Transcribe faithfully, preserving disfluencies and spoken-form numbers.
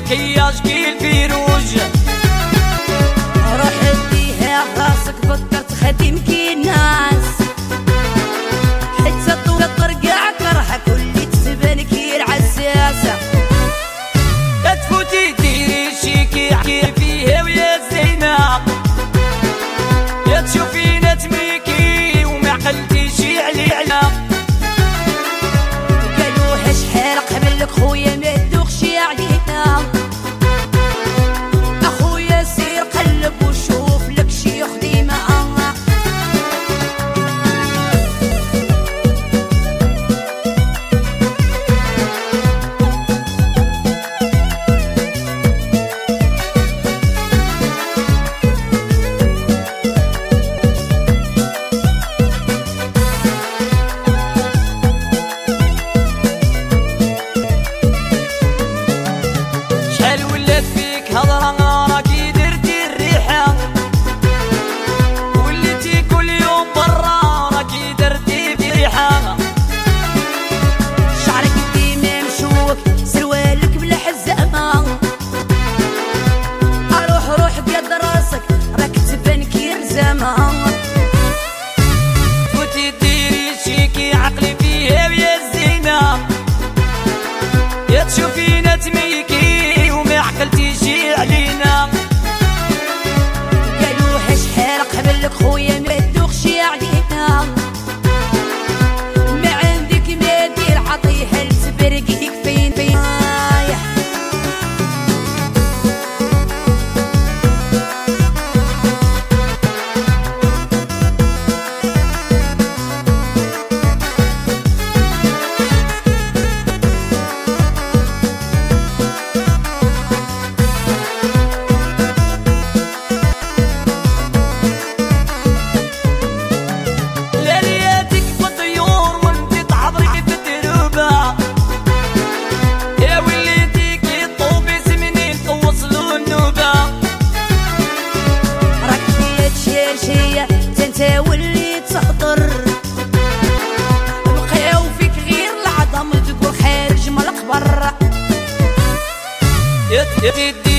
مكياج كي الفيروج. روح اديها راسك فكرت خديم كي الناس، حتى طول الطرقع كرهك واللي تسبن كي العساسة. تفوتي ديري شيكي عكي فيها ويا زينة، يا تشوفينا تميكي وما عقلتيش علي على. قالوها شحال قبلك خويا ما تدوخش علينا، اخويا سير قلب وشوف لك شي خديمة. هضرة راكي درتي الريحة، وليتي كل يوم برا راكي درتي بريحة. شعرك ديما مشوك سروالك بلا حزامة، اروح روح قد راسك راك تبان كي رزامة. فوتي ديري شيكي عقلي فيها ويا الزينة، يا تشوفينا تميكي وما عقلتيش علينا. قالوها شحال قبلك خويا ما تدوخش علينا، ما عندك ما دير عطيها لتبرقيك فين فين. انت واللي تهضر بقاو فيك غير العظم تقول خارج من القبر. يا